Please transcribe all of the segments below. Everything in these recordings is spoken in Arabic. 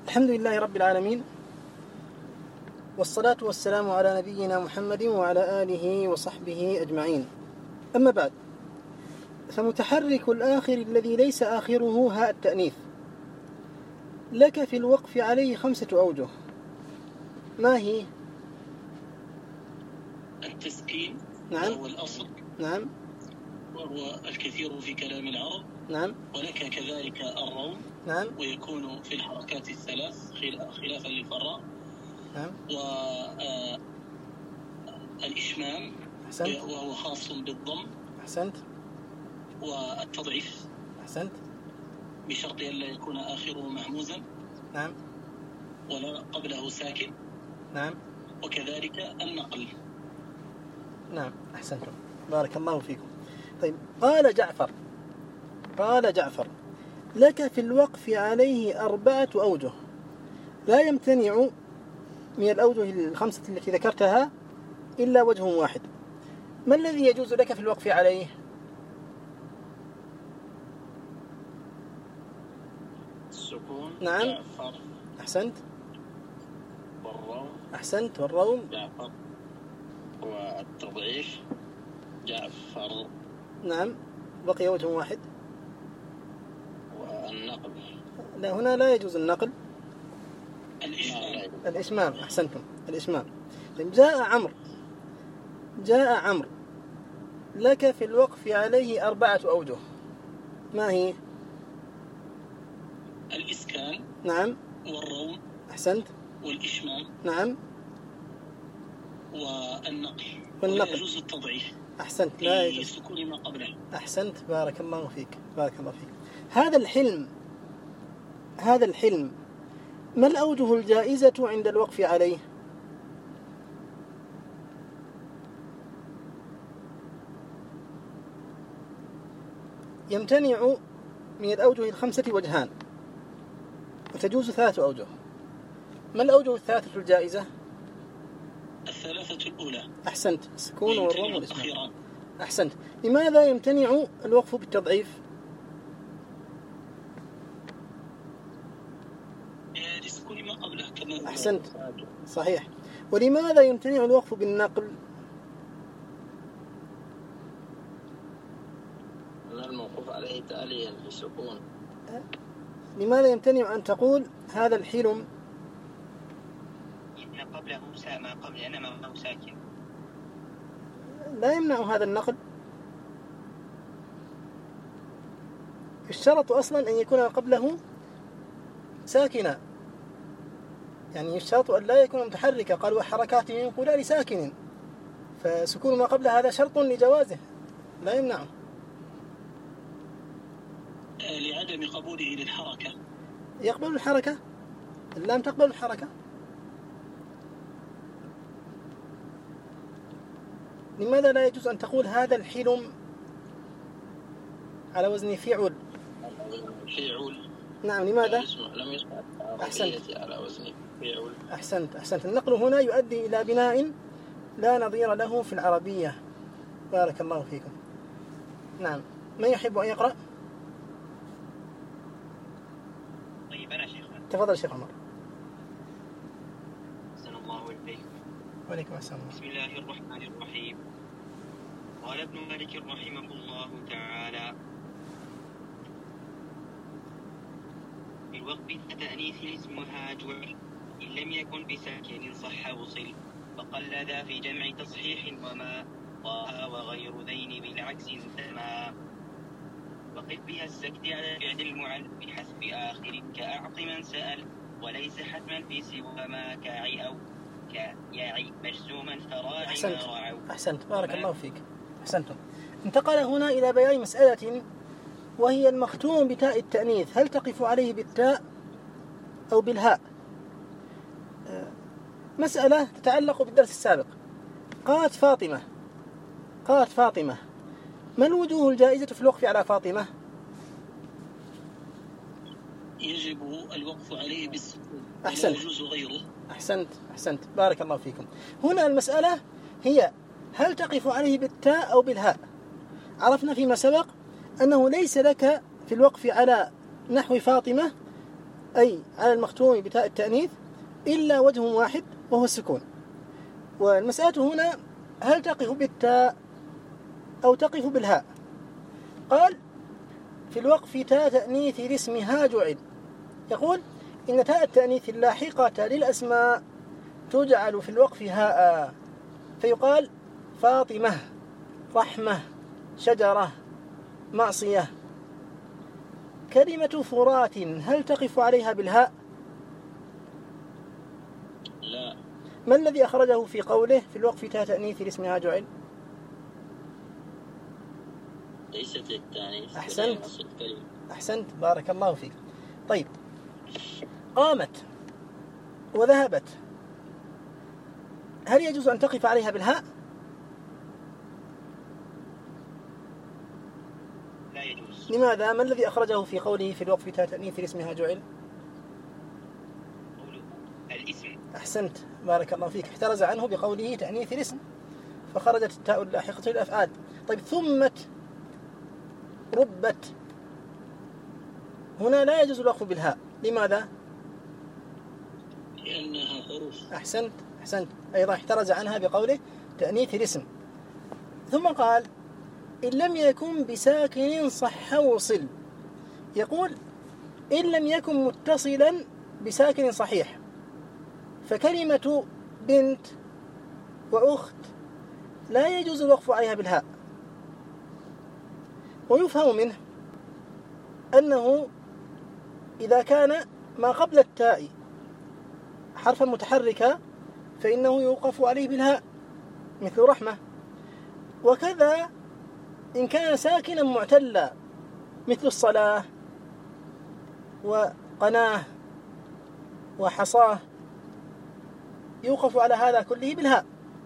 الحمد لله رب العالمين، والصلاة والسلام على نبينا محمد وعلى آله وصحبه أجمعين. أما بعد، فمتحرك الآخر الذي ليس آخره هاء التأنيث لك في الوقف عليه 5 أوجه. ما هي؟ التسكين، نعم، وهو الأصل، نعم، وهو الكثير في كلام العرب، نعم، ولك كذلك الروم، نعم، ويكون في الحركات الثلاث خلافا للفراء، نعم، والإشمام، أحسنت، وهو خاص بالضم، أحسنت، والتضعيف، أحسنت، بشرط أن لا يكون آخره مهموزا، نعم، ولا قبله ساكن، نعم، وكذلك النقل. نعم، أحسنتم، بارك الله فيكم. طيب، قال جعفر لك في الوقف عليه 4 أوجه، لا يمتنع من الأوجه 5 التي ذكرتها إلا وجه واحد. ما الذي يجوز لك في الوقف عليه؟ السكون، نعم، جعفر، أحسنت، والروم، أحسنت، والروم، جعفر، والتضعيف، جعفر، نعم، بقي وجه واحد. والنقل. لا، هنا لا يجوز النقل. الإشمام. أحسنتم، الإشمام. جاء عمرو لك في الوقف عليه 4 أوجه. ما هي؟ الإسكان، نعم، والروم، أحسنت، والإشمام، نعم، والنقل. والنقل. ولا يجوز التضعيف، أحسنت، لا يجوز سكون ما قبله. أحسنت، بارك الله فيك. هذا الحلم ما الأوجه الجائزة عند الوقف عليه؟ يمتنع من الأوجه 5 وجهان، وتجوز 3 أوجه. ما الأوجه 3 الجائزة؟ 3 الأولى. أحسنت، السكون والروم والإسماء. الأخيران. أحسنت. لماذا يمتنع الوقف بالتضعيف؟ لسكون ما قبله. أحسنت، صحيح. ولماذا يمتنع الوقف بالنقل؟ الموقوف عليه تاليا للسكون. لماذا يمتنع أن تقول هذا الحلم؟ إن قبله ما قبل أنا ساكن. لا يمنع هذا النقل. الشرط أصلا أن يكون قبله ساكنا، يعني الشرط أن لا يكون متحركا. قال وحركاته ينقلان ساكن، فسكون ما قبل هذا شرط لجوازه، لا يمنعه. لعدم قبوله للحركة. يقبل الحركة، اللام تقبل الحركة. لماذا لا يجوز أن تقول هذا الحلم على وزن فعل؟ نعم، لماذا؟ لم يسمع أحسنت، على وزن فعل. أحسنت. النقل هنا يؤدي إلى بناء لا نظير له في العربية. بارك الله فيكم. نعم، من يحب أن يقرأ؟ طيب، أنا شيخ. تفضل شيخ عمر. أحسن الله إليك. وعليكم السلام. بسم الله الرحمن الرحيم. قال ابن مالك رحمه الله تعالى: في الوقف التأنيث اسمها جعل إن لم يكن بساكن صح وصل، فقل ذا في جمع تصحيح وما طه وغير ذين بالعكس انتما. وقف بها السكت على فعل المعل بحسب آخر كأعط من سأل، وليس حتما في سوى ما كاعي أو كياعي مجزوما فراعي ما رعوا. أحسنت، بارك الله فيك. أحسنتم. انتقل هنا إلى بيان مسألة، وهي المختوم بتاء التأنيث، هل تقف عليه بالتاء أو بالهاء؟ مسألة تتعلق بالدرس السابق. قالت فاطمة ما الوجوه الجائزة في الوقف على فاطمة؟ يجب الوقف عليه بالسكون، أحسنت، لا يجوز غيره. أحسنت، بارك الله فيكم. هنا المسألة هي هل تقف عليه بالتاء أو بالهاء؟ عرفنا فيما سبق أنه ليس لك في الوقف على نحو فاطمة أي على المختوم بتاء التأنيث إلا وجه واحد وهو السكون. والمسألة هنا هل تقف بالتاء أو تقف بالهاء؟ قال في الوقف تاء تأنيث لاسم ها جعل. يقول إن تاء التأنيث اللاحقة للأسماء تجعل في الوقف هاء، فيقال فاطمة، رحمة، شجرة، معصية. كلمة فرات هل تقف عليها بالهاء؟ لا. ما الذي أخرجه في قوله في الوقف تاء تأنيث لاسمها جعل؟ ليست التأنيث. أحسنت بارك الله فيك. طيب، قامت وذهبت هل يجوز أن تقف عليها بالهاء؟ لا يجوز. لماذا؟ ما الذي أخرجه في قوله في الوقف تاء تأنيث لاسمها جعل؟ الاسم. أحسنت بارك الله فيك، احترز عنه بقوله تأنيث الاسم فخرجت التاء اللاحقة للأفعال. طيب، ثمت، ربت، هنا لا يجوز الوقف بالهاء. لماذا؟ لأنها حروف. أحسنت أيضا احترز عنها بقوله تأنيث الاسم. ثم قال إن لم يكن بساكن صح وصل. يقول إن لم يكن متصلا بساكن صحيح، فكلمة بنت وأخت لا يجوز الوقف عليها بالهاء. ويفهم منه أنه إذا كان ما قبل التاء حرفا متحركا فإنه يوقف عليه بالهاء مثل رحمة. وكذا إن كان ساكنا معتلا مثل الصلاة وقناه وحصاه يوقف على هذا كله بالهاء.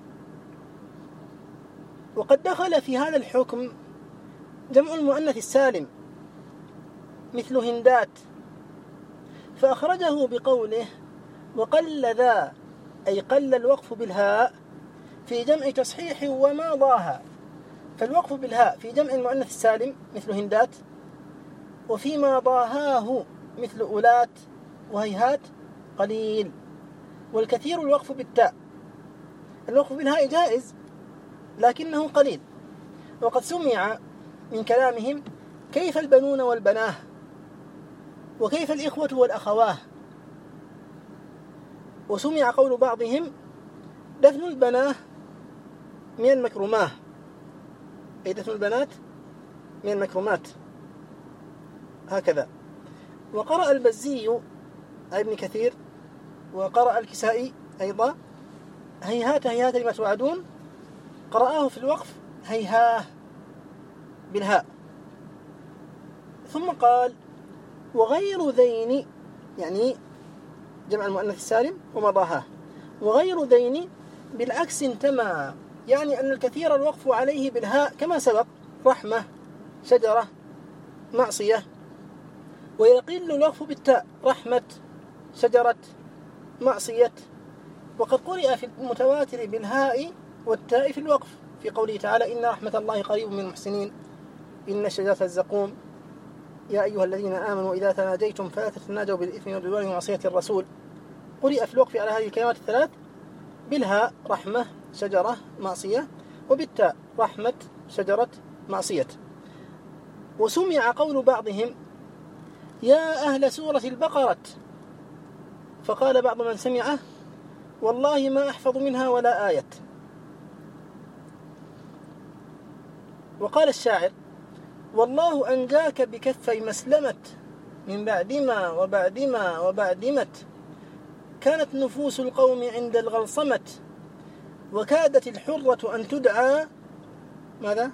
وقد دخل في هذا الحكم جمع المؤنث السالم مثل هندات، فأخرجه بقوله وقل ذا، أي قل الوقف بالهاء في جمع تصحيح وما ضاها. فالوقف بالهاء في جمع المؤنث السالم مثل هندات، وفيما ضاهاه مثل أولات وهيهات قليل، والكثير الوقف بالتاء. الوقف بالهاء جائز لكنه قليل. وقد سمع من كلامهم كيف البنون والبناه، وكيف الإخوة والأخواه. وسمع قول بعضهم دفن البناه من المكرماه، أي دفن البنات من المكرمات، هكذا. وقرأ البزي ابن كثير وقرأ الكسائي أيضا هيهات هيهات لما توعدون، قرأه في الوقف هيهاه بالهاء. ثم قال وغير ذين، يعني جمع المؤنث السالم وما ضاهاه، وغير ذين بالعكس انتمى، يعني أن الكثير الوقف عليه بالهاء كما سبق رحمة، شجرة، معصية. ويقل الوقف بالتاء رحمة، شجرة، معصية. وقد قرئ في المتواتر بالهاء والتاء في الوقف في قوله تعالى إن رحمة الله قريب من المحسنين، إن شجرة الزقوم، يا أيها الذين آمنوا إذا تناجيتم فلا تتناجوا بالإثم والعدوان ومعصية الرسول. قرئ في الوقف على هذه الكلمات الثلاث بالهاء رحمة، شجرة، معصية، وبالتاء رحمة، شجرة، معصية. وسمع قول بعضهم يا أهل سورة البقرة، فقال بعض من سمعه والله ما أحفظ منها ولا آية. وقال الشاعر والله أنجاك بكفي مسلمة من بعدما كانت نفوس القوم عند الغلصمة، وكادت الحرة أن تدعى ماذا؟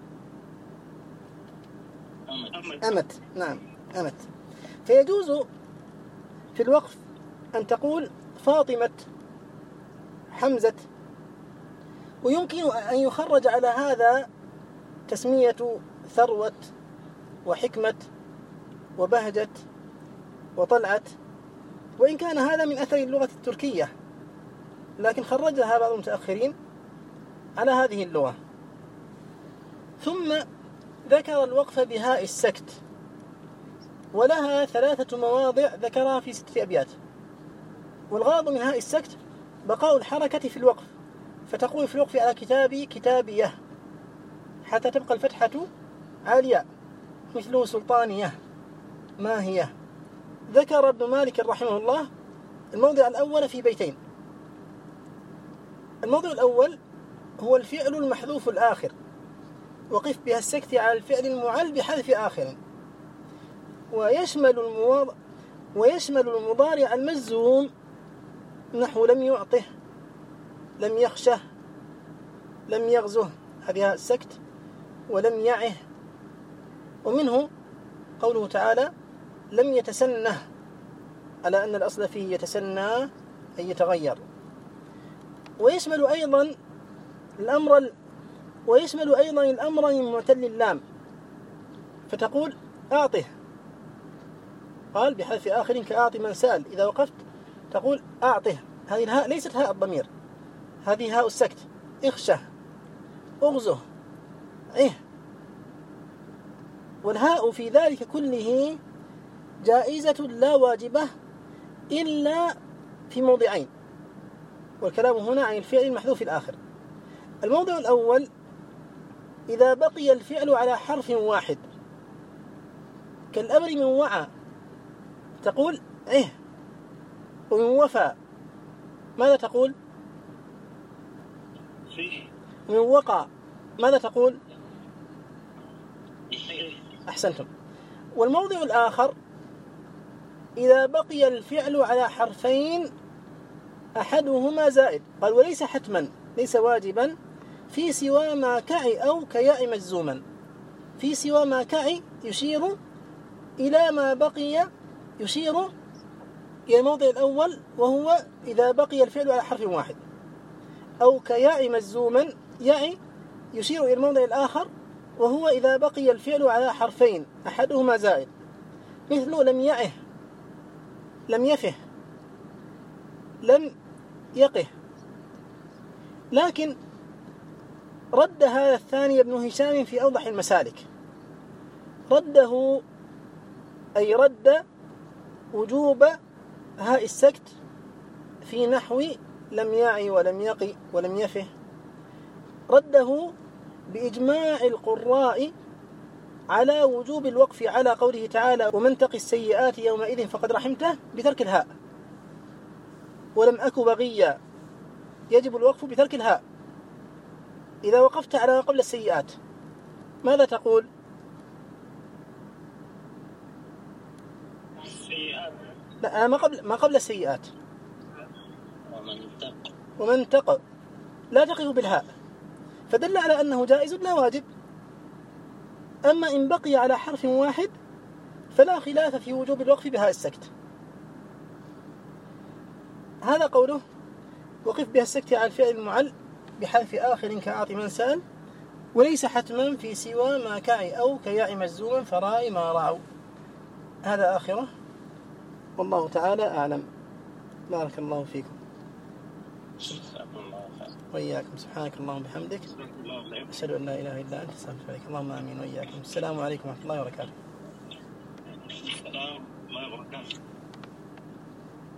أمت. نعم، أمت. فيجوز في الوقف أن تقول فاطمة، حمزة. ويمكن أن يخرج على هذا تسمية ثروة وحكمة وبهجة وطلعة، وإن كان هذا من أثر اللغة التركية، لكن خرجها بعض المتأخرين على هذه اللغة. ثم ذكر الوقف بهاء السكت، ولها 3 مواضع ذكرها في 6 أبيات. والغرض من هاء السكت بقاء الحركة في الوقف، فتقول في الوقف على كتابي كتابيه حتى تبقى الفتحة عالية، مثل سلطانية ما هي. ذكر ابن مالك رحمه الله الموضع الأول في بيتين. الموضع الأول هو الفعل المحذوف الآخر، وقف بها السكت على الفعل المعل بحذف آخر، ويشمل المضارع المجزوم نحو لم يعطه، لم يخشه، لم يغزه، هذه السكت، ولم يعه. ومنه قوله تعالى لم يتسنه، على أن الأصل فيه يتسنى أي يتغير. ويشمل أيضا الأمر من معتل اللام، فتقول أعطه، قال بحذف آخر كأعطي من سأل، إذا وقفت تقول أعطه. هذه الهاء ليست هاء الضمير، هذه هاء السكت. اخشه، اغزه، عه. والهاء في ذلك كله جائزة لا واجبة إلا في موضعين، والكلام هنا عن الفعل المحذوف الآخر. الموضع الأول إذا بقي الفعل على حرف واحد، كالأمر من وعى تقول عه، ومن وفى ماذا تقول؟ ومن وقع ماذا تقول؟ أحسنتم. والموضع الآخر إذا بقي الفعل على حرفين أحدهما زائد، قال وليس حتما، ليس واجبا، في سوى ما كعي أو كياء مجزوما. في سوى ما كعي يشير إلى ما بقي، يشير إلى الموضع الأول وهو إذا بقي الفعل على حرف واحد، أو كياء مجزوما، يعي يشير إلى الموضع الآخر وهو إذا بقي الفعل على حرفين أحدهما زائد، مثل لم يعه، لم يفه، لم يقه. لكن رد هذا الثاني ابن هشام في أوضح المسالك، رده أي رد وجوب هاء السكت في نحو لم يعي ولم يقي ولم يفه، رده بإجماع القراء على وجوب الوقف على قوله تعالى ومن تق السيئات يومئذ فقد رحمته بترك الهاء، ولم أك بغيا يجب الوقف بترك الهاء. إذا وقفت على ما قبل السيئات ماذا تقول؟ السيئات، لا، ما قبل السيئات. ومن تق لا تقف بالهاء، فدل على أنه جائز لا واجب. أما إن بقي على حرف واحد فلا خلاف في وجوب الوقف بهاء السكت. هذا قوله وقف بها السكت على الفعل المعل بحذف آخر كأعطي من سأل، وليس حتما في سوى ما كعي أو كياء مجزوما فراء ما رعوا. هذا آخره، والله تعالى أعلم. بارك الله فيكم وإياكم. سبحانك اللهم وبحمدك، أشهد أن لا إله إلا أنت، أستغفرك. اللهم آمين وإياكم. السلام عليكم ورحمة الله وبركاته.